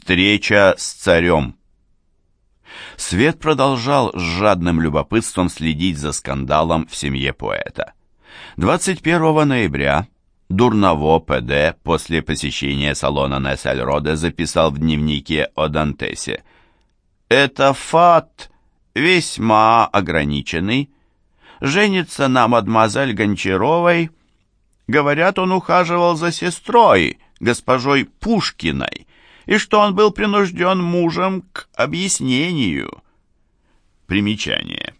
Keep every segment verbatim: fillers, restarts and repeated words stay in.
Встреча с царем. Свет продолжал с жадным любопытством следить за скандалом в семье поэта. двадцать первого ноября Дурново ПД после посещения салона Нессельроде записал в дневнике о Дантесе: «Это фат весьма ограниченный. Женится на мадемуазель Гончаровой. Говорят, он ухаживал за сестрой, госпожой Пушкиной, и что он был принужден мужем к объяснению». Примечание.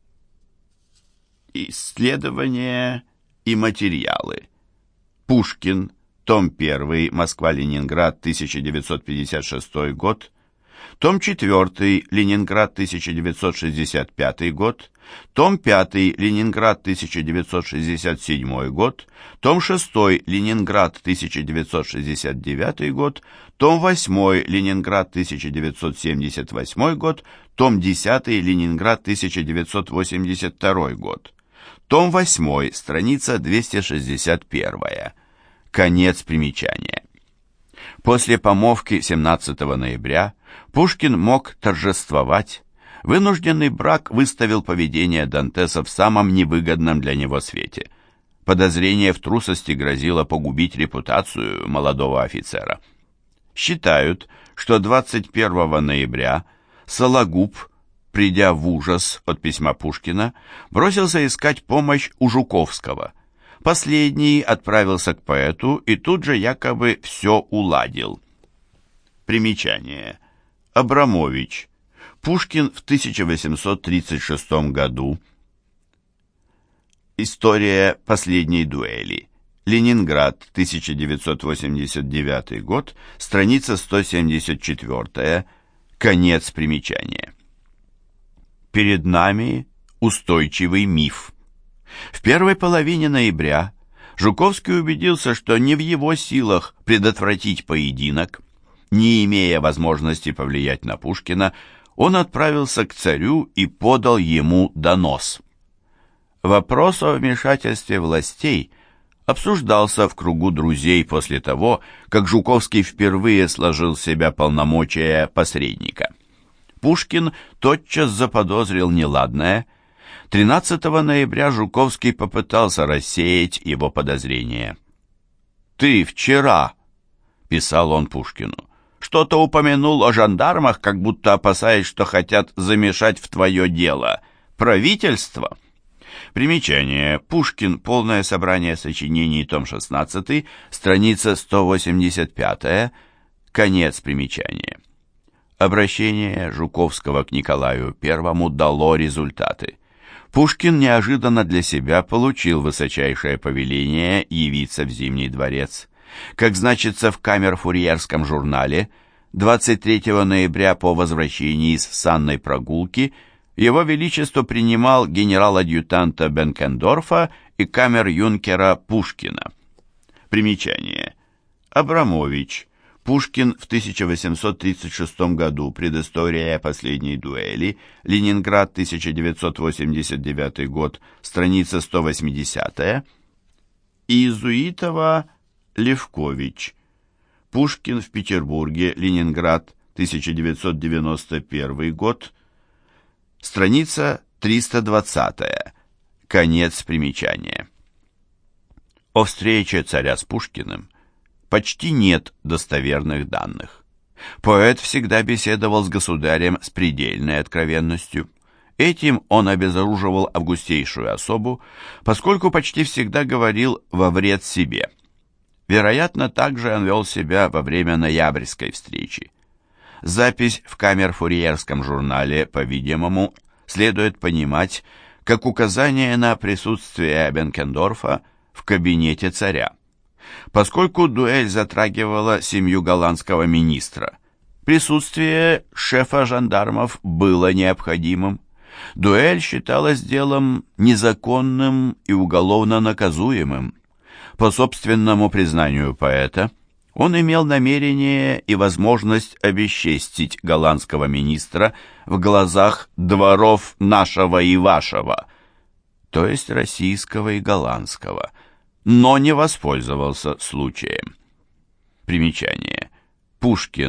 Исследования и материалы. Пушкин, том один, Москва-Ленинград, тысяча девятьсот пятьдесят шестой год, том четыре, Ленинград, тысяча девятьсот шестьдесят пятый год, том пять, Ленинград, тысяча девятьсот шестьдесят седьмой год, том шесть, Ленинград, тысяча девятьсот шестьдесят девятый год, том восемь, Ленинград, тысяча девятьсот семьдесят восьмой год, том десять, Ленинград, тысяча девятьсот восемьдесят второй год, том восемь, страница двести шестьдесят первая. Конец примечания. После помолвки семнадцатого ноября Пушкин мог торжествовать. Вынужденный брак выставил поведение Дантеса в самом невыгодном для него свете. Подозрение в трусости грозило погубить репутацию молодого офицера. Считают, что двадцать первого ноября Сологуб, придя в ужас от письма Пушкина, бросился искать помощь у Жуковского. Последний отправился к поэту и тут же якобы все уладил. Примечание. Абрамович. Пушкин в тысяча восемьсот тридцать шестом году. История последней дуэли. Ленинград, тысяча девятьсот восемьдесят девятый год, страница сто семьдесят четыре. Конец примечания. Перед нами устойчивый миф. В первой половине ноября Жуковский убедился, что не в его силах предотвратить поединок. Не имея возможности повлиять на Пушкина, он отправился к царю и подал ему донос. Вопрос о вмешательстве властей обсуждался в кругу друзей после того, как Жуковский впервые сложил в себя полномочия посредника. Пушкин тотчас заподозрил неладное. тринадцатого ноября Жуковский попытался рассеять его подозрения. «Ты вчера», — писал он Пушкину, — «что-то упомянул о жандармах, как будто опасаясь, что хотят замешать в твое дело. Правительство?» Примечание. Пушкин. Полное собрание сочинений. Том шестнадцатый. Страница сто восемьдесят пятая. Конец примечания. Обращение Жуковского к Николаю Первому дало результаты. Пушкин неожиданно для себя получил высочайшее повеление явиться в Зимний дворец. Как значится в камер-фурьерском журнале, двадцать третьего ноября по возвращении с санной прогулки Его Величество принимал генерал-адъютанта Бенкендорфа и камер-юнкера Пушкина. Примечание. Абрамович. Пушкин в тысяча восемьсот тридцать шестом году. Предыстория последней дуэли. Ленинград, тысяча девятьсот восемьдесят девятый год. Страница сто восьмидесятая. Иезуитова Левкович. Пушкин в Петербурге. Ленинград, тысяча девятьсот девяносто первый год. Страница триста двадцатая. Конец примечания. О встрече царя с Пушкиным почти нет достоверных данных. Поэт всегда беседовал с государем с предельной откровенностью. Этим он обезоруживал августейшую особу, поскольку почти всегда говорил во вред себе. Вероятно, также он вел себя во время ноябрьской встречи. Запись в камер-фурьерском журнале, по-видимому, следует понимать как указание на присутствие Бенкендорфа в кабинете царя. Поскольку дуэль затрагивала семью голландского министра, присутствие шефа жандармов было необходимым. Дуэль считалась делом незаконным и уголовно наказуемым. По собственному признанию поэта, он имел намерение и возможность обесчестить голландского министра в глазах дворов нашего и вашего, то есть российского и голландского, но не воспользовался случаем. Примечание. Пушкин.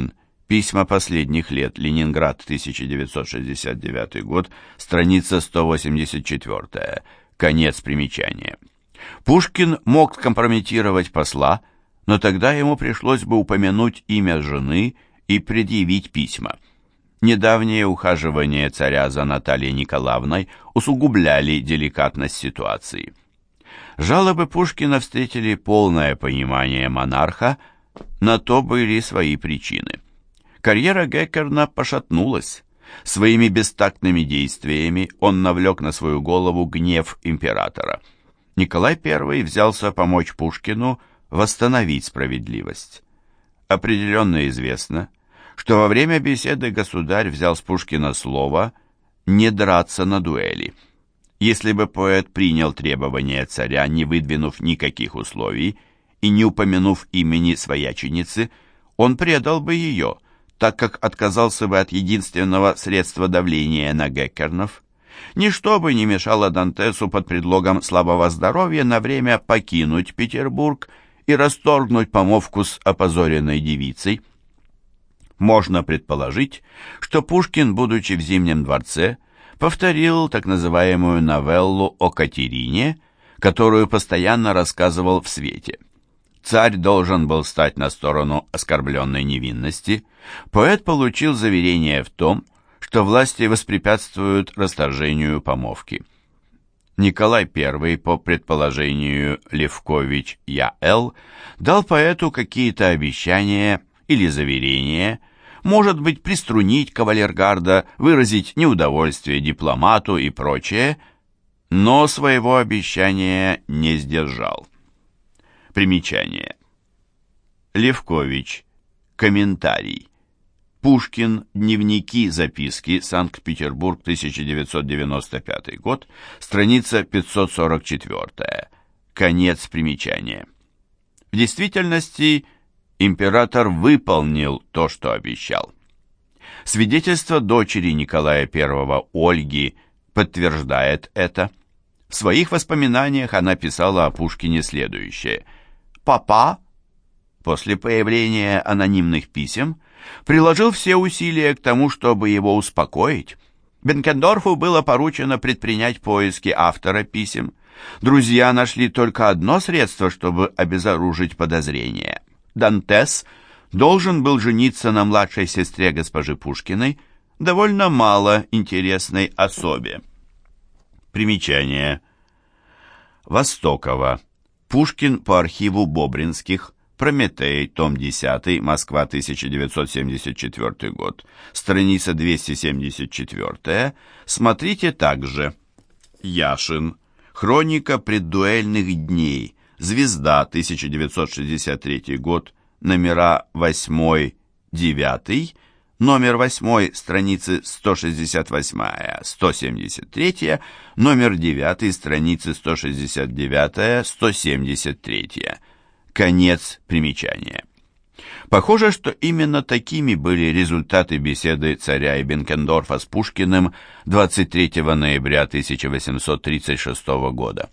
Письма последних лет. Ленинград, тысяча девятьсот шестьдесят девятый год, страница сто восемьдесят четыре. Конец примечания. Пушкин мог скомпрометировать посла, но тогда ему пришлось бы упомянуть имя жены и предъявить письма. Недавнее ухаживание царя за Натальей Николаевной усугубляли деликатность ситуации. Жалобы Пушкина встретили полное понимание монарха, на то были свои причины. Карьера Геккерна пошатнулась. Своими бестактными действиями он навлек на свою голову гнев императора. Николай Первый взялся помочь Пушкину восстановить справедливость. Определенно известно, что во время беседы государь взял с Пушкина слово не драться на дуэли. Если бы поэт принял требования царя, не выдвинув никаких условий и не упомянув имени свояченицы, он предал бы ее, так как отказался бы от единственного средства давления на Геккернов. Ничто бы не мешало Дантесу под предлогом слабого здоровья на время покинуть Петербург и расторгнуть помолвку с опозоренной девицей. Можно предположить, что Пушкин, будучи в Зимнем дворце, повторил так называемую новеллу о Катерине, которую постоянно рассказывал в свете. Царь должен был стать на сторону оскорбленной невинности. Поэт получил заверение в том, что власти воспрепятствуют расторжению помолвки. Николай Первый, по предположению Левкович Я.Л., дал поэту какие-то обещания или заверения, может быть, приструнить кавалергарда, выразить неудовольствие дипломату и прочее, но своего обещания не сдержал. Примечание. Левкович. Комментарий. Пушкин. Дневники, записки. Санкт-Петербург, тысяча девятьсот девяносто пятый год. Страница пятьсот сорок четыре. Конец примечания. В действительности император выполнил то, что обещал. Свидетельство дочери Николая Первого Ольги подтверждает это. В своих воспоминаниях она писала о Пушкине следующее. «Папа, после появления анонимных писем, приложил все усилия к тому, чтобы его успокоить. Бенкендорфу было поручено предпринять поиски автора писем. Друзья нашли только одно средство, чтобы обезоружить подозрения. Дантес должен был жениться на младшей сестре госпожи Пушкиной, довольно мало интересной особе». Примечание. Востокова. Пушкин по архиву Бобринских. Прометей. Том десятый. Москва, тысяча девятьсот семьдесят четвёртый год. Страница двести семьдесят четыре. Смотрите также. Яшин. Хроника преддуэльных дней. Звезда. тысяча девятьсот шестьдесят третий год. Номера восьмой, девятый. Номер восьмой, страницы сто шестьдесят восемь, сто семьдесят три, номер девятый, страницы сто шестьдесят девять, сто семьдесят три. Конец примечания. Похоже, что именно такими были результаты беседы царя и Бенкендорфа с Пушкиным двадцать третьего ноября тысяча восемьсот тридцать шестого года.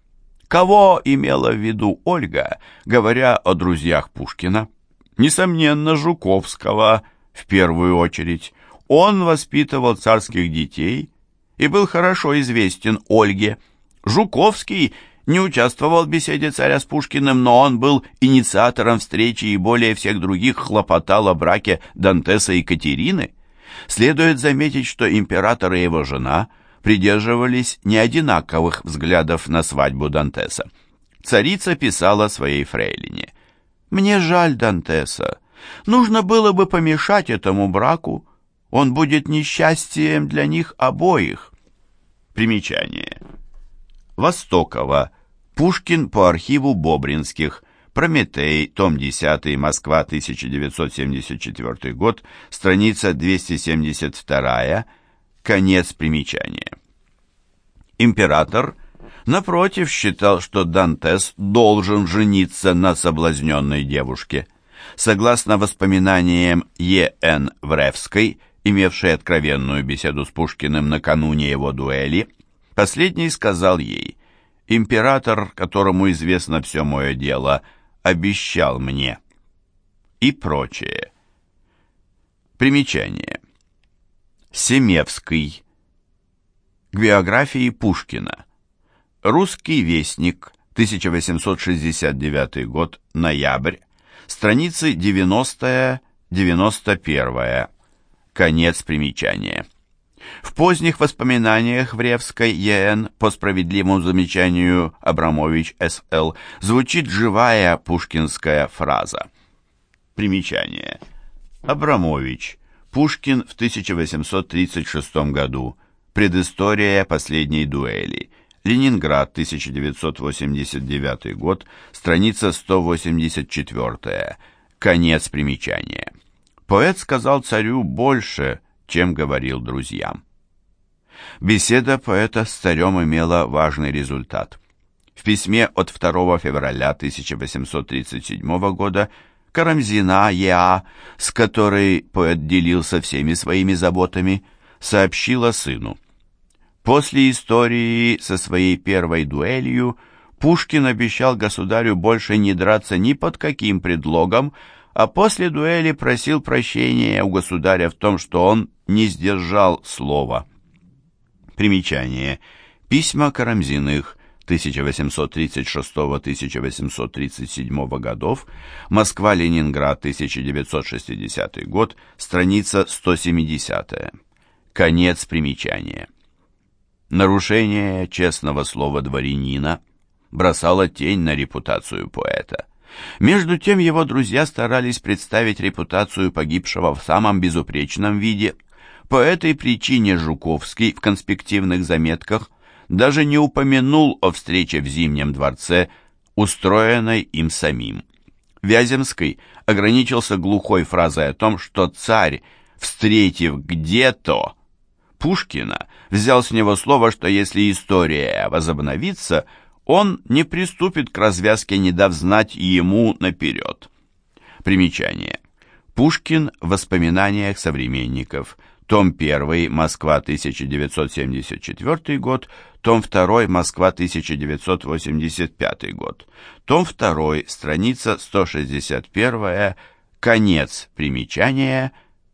Кого имела в виду Ольга, говоря о друзьях Пушкина? Несомненно, Жуковского, в первую очередь. Он воспитывал царских детей и был хорошо известен Ольге. Жуковский не участвовал в беседе царя с Пушкиным, но он был инициатором встречи и более всех других хлопотал о браке Дантеса и Катерины. Следует заметить, что император и его жена придерживались неодинаковых взглядов на свадьбу Дантеса. Царица писала своей фрейлине: «Мне жаль Дантеса. Нужно было бы помешать этому браку. Он будет несчастьем для них обоих». Примечание. Востокова. Пушкин по архиву Бобринских. Прометей. Том десятый. Москва, тысяча девятьсот семьдесят четвёртый год. Страница двести семьдесят два. Конец примечания. Император, напротив, считал, что Дантес должен жениться на соблазненной девушке. Согласно воспоминаниям Е Н Вревской, имевшей откровенную беседу с Пушкиным накануне его дуэли, последний сказал ей: «Император, которому известно все мое дело, обещал мне» и прочее. Примечание. Семевский. К биографии Пушкина. Русский вестник, тысяча восемьсот шестьдесят девятый год, ноябрь, страницы девяносто девяносто один. Конец примечания. В поздних воспоминаниях Вревской Е.Н. по справедливому замечанию Абрамович С.Л. звучит живая пушкинская фраза. Примечание. Абрамович. Пушкин в тысяча восемьсот тридцать шестом году. Предыстория последней дуэли. Ленинград, тысяча девятьсот восемьдесят девятый год, страница сто восемьдесят четыре. Конец примечания. Поэт сказал царю больше, чем говорил друзьям. Беседа поэта с царем имела важный результат. В письме от второго февраля тысяча восемьсот тридцать седьмого года Карамзина Е.А., с которой поэт делился всеми своими заботами, сообщила сыну: «После истории со своей первой дуэлью Пушкин обещал государю больше не драться ни под каким предлогом, а после дуэли просил прощения у государя в том, что он не сдержал слова». Примечание. Письма Карамзиных тысяча восемьсот тридцать шестого — тысяча восемьсот тридцать седьмого годов, Москва-Ленинград, тысяча девятьсот шестидесятый год, страница сто семидесятая. Конец примечания. Нарушение честного слова дворянина бросало тень на репутацию поэта. Между тем его друзья старались представить репутацию погибшего в самом безупречном виде. По этой причине Жуковский в конспективных заметках даже не упомянул о встрече в Зимнем дворце, устроенной им самим. Вяземский ограничился глухой фразой о том, что царь, встретив где-то Пушкина, взял с него слово, что если история возобновится, он не приступит к развязке, не дав знать ему наперед. Примечание. Пушкин в воспоминаниях современников. Том один, Москва, тысяча девятьсот семьдесят четвёртый год. Том два, Москва, тысяча девятьсот восемьдесят пятый год. Том два, страница сто шестьдесят один. Конец примечания.